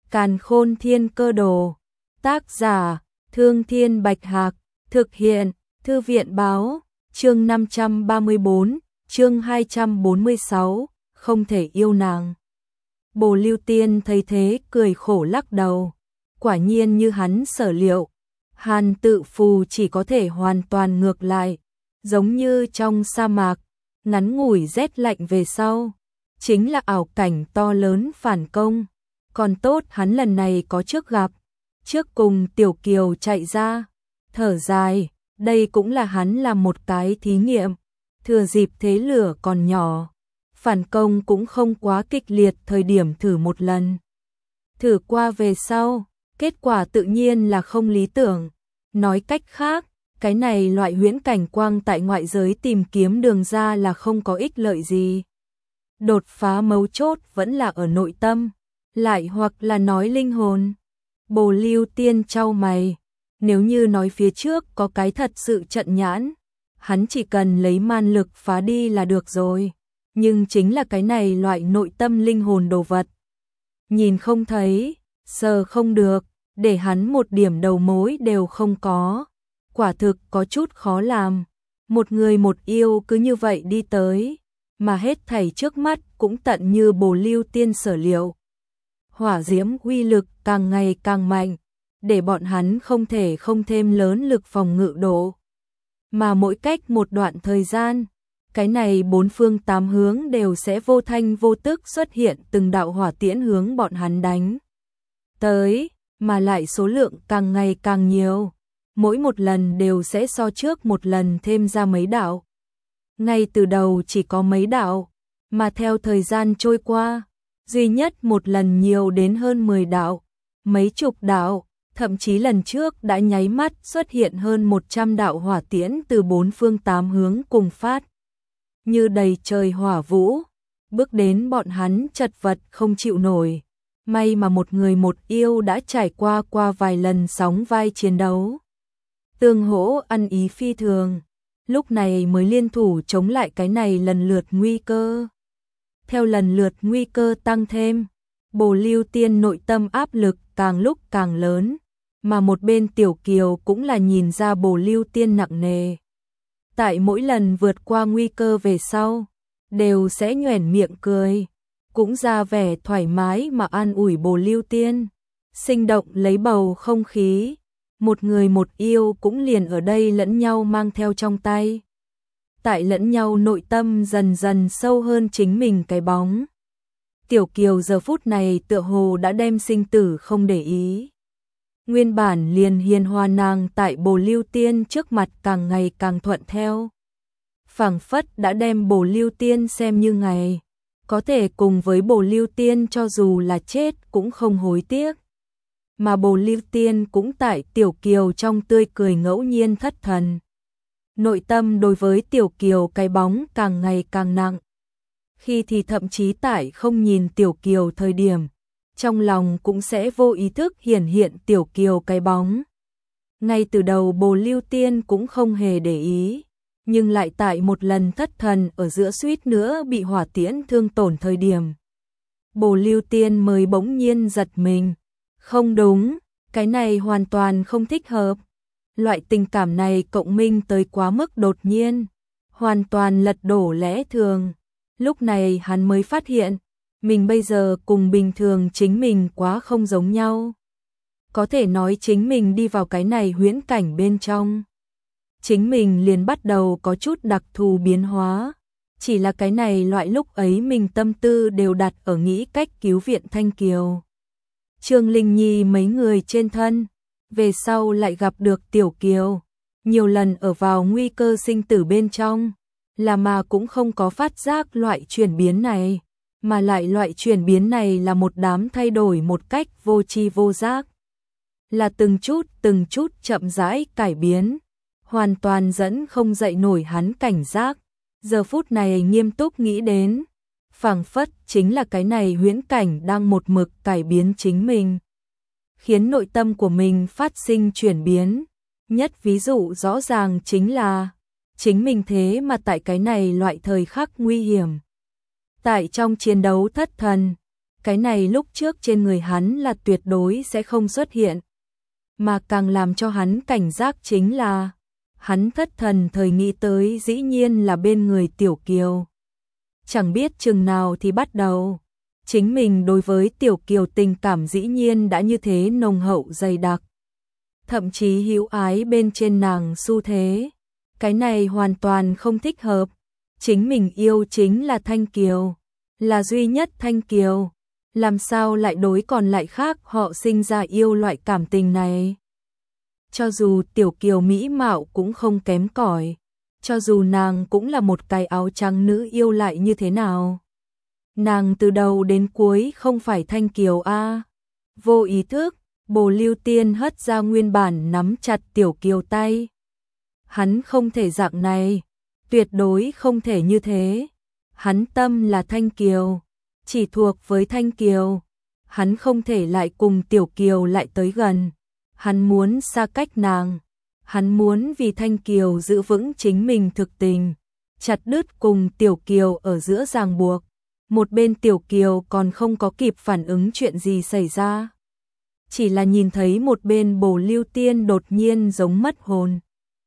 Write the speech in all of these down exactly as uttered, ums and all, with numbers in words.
Càn Khôn Thiên Cơ Đồ. Tác giả: Thương Thiên Bạch Hạc. Thực hiện: Thư viện báo. Chương năm trăm ba mươi bốn, chương hai trăm bốn mươi sáu, không thể yêu nàng. Bồ Lưu Tiên thấy thế cười khổ lắc đầu. Quả nhiên như hắn sở liệu, Hàn Tự Phù chỉ có thể hoàn toàn ngược lại, giống như trong sa mạc, ngắn ngủi rét lạnh về sau, chính là ảo cảnh to lớn phản công. Còn tốt hắn lần này có trước gặp, trước cùng Tiểu Kiều chạy ra, thở dài, đây cũng là hắn làm một cái thí nghiệm, thừa dịp thế lửa còn nhỏ, phản công cũng không quá kịch liệt thời điểm thử một lần. Thử qua về sau, kết quả tự nhiên là không lý tưởng. Nói cách khác, cái này loại huyễn cảnh quang tại ngoại giới tìm kiếm đường ra là không có ích lợi gì. Đột phá mấu chốt vẫn là ở nội tâm, lại hoặc là nói linh hồn. Bồ Lưu Tiên chau mày, nếu như nói phía trước có cái thật sự trận nhãn, hắn chỉ cần lấy man lực phá đi là được rồi. Nhưng chính là cái này loại nội tâm linh hồn đồ vật. Nhìn không thấy, sờ không được, để hắn một điểm đầu mối đều không có. Quả thực có chút khó làm. Một người một yêu cứ như vậy đi tới, mà hết thảy trước mắt cũng tận như Bồ Lưu Tiên sở liệu. Hỏa diễm uy lực càng ngày càng mạnh, để bọn hắn không thể không thêm lớn lực phòng ngự độ. Mà mỗi cách một đoạn thời gian, cái này bốn phương tám hướng đều sẽ vô thanh vô tức xuất hiện từng đạo hỏa tiễn hướng bọn hắn đánh tới, mà lại số lượng càng ngày càng nhiều, mỗi một lần đều sẽ so trước một lần thêm ra mấy đạo. Ngay từ đầu chỉ có mấy đạo, mà theo thời gian trôi qua, duy nhất một lần nhiều đến hơn mười đạo, mấy chục đạo, thậm chí lần trước đã nháy mắt xuất hiện hơn một trăm đạo hỏa tiễn từ bốn phương tám hướng cùng phát. Như đầy trời hỏa vũ, bước đến bọn hắn chật vật không chịu nổi. May mà một người một yêu đã trải qua qua vài lần sóng vai chiến đấu. Tương hỗ ăn ý phi thường, lúc này mới liên thủ chống lại cái này lần lượt nguy cơ. Theo lần lượt nguy cơ tăng thêm, Bồ Lưu Tiên nội tâm áp lực càng lúc càng lớn, mà một bên Tiểu Kiều cũng là nhìn ra Bồ Lưu Tiên nặng nề. Tại mỗi lần vượt qua nguy cơ về sau, đều sẽ nhoẻn miệng cười, cũng ra vẻ thoải mái mà an ủi Bồ Lưu Tiên, sinh động lấy bầu không khí, một người một yêu cũng liền ở đây lẫn nhau mang theo trong tay. Tại lẫn nhau nội tâm dần dần sâu hơn chính mình cái bóng. Tiểu Kiều giờ phút này tựa hồ đã đem sinh tử không để ý. Nguyên bản liền hiền hòa nàng tại Bồ Lưu Tiên trước mặt càng ngày càng thuận theo. Phảng phất đã đem Bồ Lưu Tiên xem như ngày, có thể cùng với Bồ Lưu Tiên cho dù là chết cũng không hối tiếc. Mà Bồ Lưu Tiên cũng tại Tiểu Kiều trong tươi cười ngẫu nhiên thất thần. Nội tâm đối với Tiểu Kiều cái bóng càng ngày càng nặng. Khi thì thậm chí tại không nhìn Tiểu Kiều thời điểm, trong lòng cũng sẽ vô ý thức hiển hiện Tiểu Kiều cái bóng. Ngay từ đầu Bồ Lưu Tiên cũng không hề để ý, nhưng lại tại một lần thất thần ở giữa suýt nữa bị hỏa tiễn thương tổn thời điểm. Bồ Lưu Tiên mới bỗng nhiên giật mình. Không đúng, cái này hoàn toàn không thích hợp. Loại tình cảm này cộng minh tới quá mức đột nhiên, hoàn toàn lật đổ lẽ thường. Lúc này hắn mới phát hiện, mình bây giờ cùng bình thường chính mình quá không giống nhau. Có thể nói chính mình đi vào cái này huyễn cảnh bên trong, chính mình liền bắt đầu có chút đặc thù biến hóa. Chỉ là cái này loại lúc ấy mình tâm tư đều đặt ở nghĩ cách cứu viện Thanh Kiều, Trương Linh Nhi mấy người trên thân, về sau lại gặp được Tiểu Kiều, nhiều lần ở vào nguy cơ sinh tử bên trong, là mà cũng không có phát giác loại chuyển biến này, mà lại loại chuyển biến này là một đám thay đổi một cách vô tri vô giác, là từng chút từng chút chậm rãi cải biến, hoàn toàn dẫn không dậy nổi hắn cảnh giác. Giờ phút này nghiêm túc nghĩ đến, phảng phất chính là cái này huyễn cảnh đang một mực cải biến chính mình, khiến nội tâm của mình phát sinh chuyển biến. Nhất ví dụ rõ ràng chính là chính mình thế mà tại cái này loại thời khắc nguy hiểm, tại trong chiến đấu thất thần, Cái này lúc trước trên người hắn là tuyệt đối sẽ không xuất hiện. Mà càng làm cho hắn cảnh giác chính là, hắn thất thần thời nghĩ tới dĩ nhiên là bên người Tiểu Kiều. Chẳng biết chừng nào thì bắt đầu, chính mình đối với Tiểu Kiều tình cảm dĩ nhiên đã như thế nồng hậu dày đặc. Thậm chí hữu ái bên trên nàng xu thế. Cái này hoàn toàn không thích hợp. Chính mình yêu chính là Thanh Kiều, là duy nhất Thanh Kiều. Làm sao lại đối còn lại khác họ sinh ra yêu loại cảm tình này? Cho dù Tiểu Kiều mỹ mạo cũng không kém cỏi, cho dù nàng cũng là một cái áo trắng nữ yêu lại như thế nào. Nàng từ đầu đến cuối không phải Thanh Kiều a. À. Vô ý thức, Bồ Lưu Tiên hất ra nguyên bản nắm chặt Tiểu Kiều tay. Hắn không thể dạng này, tuyệt đối không thể như thế. Hắn tâm là Thanh Kiều, chỉ thuộc với Thanh Kiều. Hắn không thể lại cùng Tiểu Kiều lại tới gần. Hắn muốn xa cách nàng. Hắn muốn vì Thanh Kiều giữ vững chính mình thực tình, chặt đứt cùng Tiểu Kiều ở giữa ràng buộc. Một bên Tiểu Kiều còn không có kịp phản ứng chuyện gì xảy ra. Chỉ là nhìn thấy một bên Bồ Lưu Tiên đột nhiên giống mất hồn.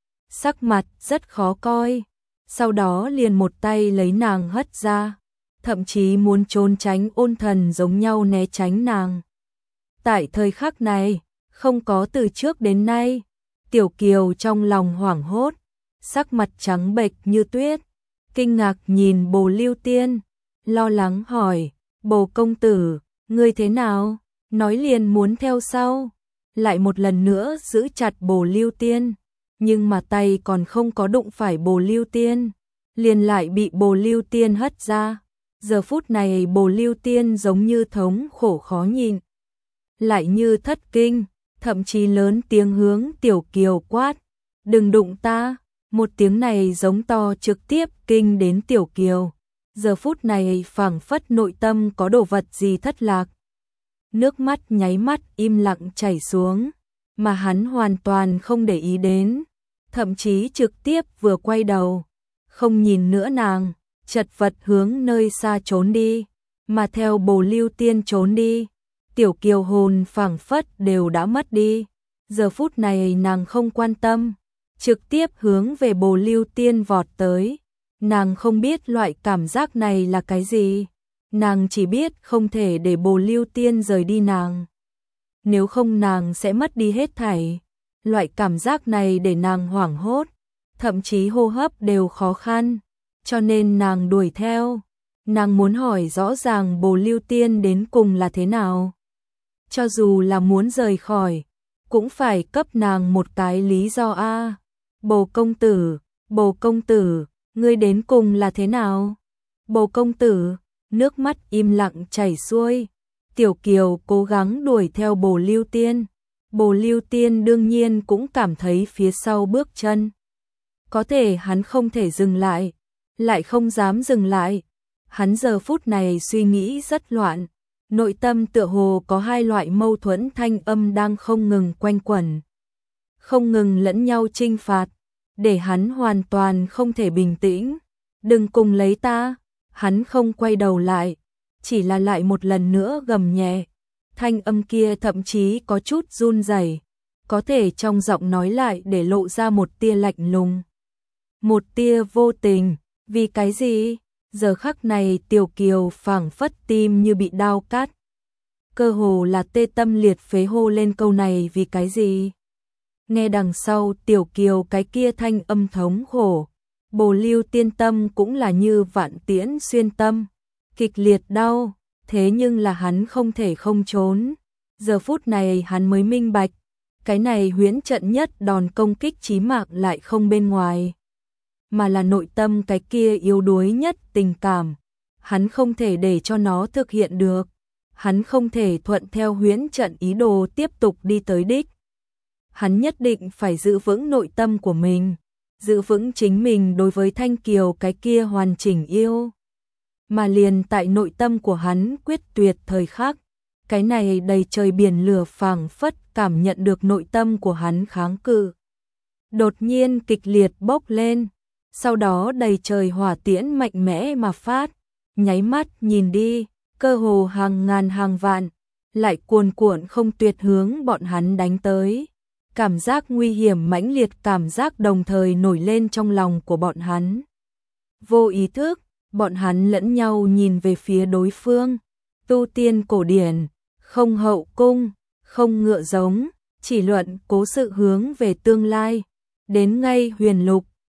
Sắc mặt rất khó coi, sau đó liền một tay lấy nàng hất ra, thậm chí muốn trốn tránh ôn thần giống nhau né tránh nàng. Tại thời khắc này, không có từ trước đến nay, Tiểu Kiều trong lòng hoảng hốt, sắc mặt trắng bệch như tuyết, kinh ngạc nhìn Bồ Lưu Tiên, lo lắng hỏi, Bồ công tử, ngươi thế nào? Nói liền muốn theo sau, lại một lần nữa giữ chặt Bồ Lưu Tiên, nhưng mà tay còn không có đụng phải Bồ Lưu Tiên, liền lại bị Bồ Lưu Tiên hất ra. Giờ phút này Bồ Lưu Tiên giống như thống khổ khó nhịn, lại như thất kinh, thậm chí lớn tiếng hướng Tiểu Kiều quát, đừng đụng ta. Một tiếng này giống to trực tiếp kinh đến Tiểu Kiều. Giờ phút này phảng phất nội tâm có đồ vật gì thất lạc. Nước mắt nháy mắt im lặng chảy xuống, mà hắn hoàn toàn không để ý đến, thậm chí trực tiếp vừa quay đầu, không nhìn nữa nàng, chật vật hướng nơi xa trốn đi, mà theo Bồ Lưu Tiên trốn đi, Tiểu Kiều hồn phảng phất đều đã mất đi. Giờ phút này nàng không quan tâm, trực tiếp hướng về Bồ Lưu Tiên vọt tới. Nàng không biết loại cảm giác này là cái gì. Nàng chỉ biết không thể để Bồ Lưu Tiên rời đi nàng. Nếu không nàng sẽ mất đi hết thảy. Loại cảm giác này để nàng hoảng hốt, thậm chí hô hấp đều khó khăn, cho nên nàng đuổi theo. Nàng muốn hỏi rõ ràng Bồ Lưu Tiên đến cùng là thế nào. Cho dù là muốn rời khỏi, cũng phải cấp nàng một cái lý do a. À, Bồ công tử, Bồ công tử, ngươi đến cùng là thế nào? Bồ công tử, nước mắt im lặng chảy xuôi. Tiểu Kiều cố gắng đuổi theo Bồ Lưu Tiên. Bồ Lưu Tiên đương nhiên cũng cảm thấy phía sau bước chân. Có thể hắn không thể dừng lại, lại không dám dừng lại. Hắn giờ phút này suy nghĩ rất loạn. Nội tâm tựa hồ có hai loại mâu thuẫn thanh âm đang không ngừng quanh quẩn, không ngừng lẫn nhau chinh phạt, để hắn hoàn toàn không thể bình tĩnh. Đừng cùng lấy ta. Hắn không quay đầu lại, chỉ là lại một lần nữa gầm nhẹ. Thanh âm kia thậm chí có chút run rẩy, có thể trong giọng nói lại để lộ ra một tia lạnh lùng, một tia vô tình. Vì cái gì? Giờ khắc này Tiểu Kiều phảng phất tim như bị đao cắt, cơ hồ là tê tâm liệt phế hô lên câu này vì cái gì. Nghe đằng sau Tiểu Kiều cái kia thanh âm thống khổ, Bồ Lưu Tiên tâm cũng là như vạn tiễn xuyên tâm, kịch liệt đau, thế nhưng là hắn không thể không trốn. Giờ phút này hắn mới minh bạch, cái này huyễn trận nhất đòn công kích chí mạng lại không bên ngoài, mà là nội tâm cái kia yếu đuối nhất tình cảm. Hắn không thể để cho nó thực hiện được, hắn không thể thuận theo huyễn trận ý đồ tiếp tục đi tới đích. Hắn nhất định phải giữ vững nội tâm của mình, giữ vững chính mình đối với Thanh Kiều cái kia hoàn chỉnh yêu. Mà liền tại nội tâm của hắn quyết tuyệt thời khắc, cái này đầy trời biển lửa phảng phất cảm nhận được nội tâm của hắn kháng cự, đột nhiên kịch liệt bốc lên, sau đó đầy trời hỏa tiễn mạnh mẽ mà phát, nháy mắt nhìn đi, cơ hồ hàng ngàn hàng vạn, lại cuồn cuộn không tuyệt hướng bọn hắn đánh tới. Cảm giác nguy hiểm mãnh liệt, cảm giác đồng thời nổi lên trong lòng của bọn hắn. Vô ý thức, bọn hắn lẫn nhau nhìn về phía đối phương. Tu tiên cổ điển, không hậu cung, không ngựa giống, chỉ luận cố sự hướng về tương lai. Đến ngay huyền lục,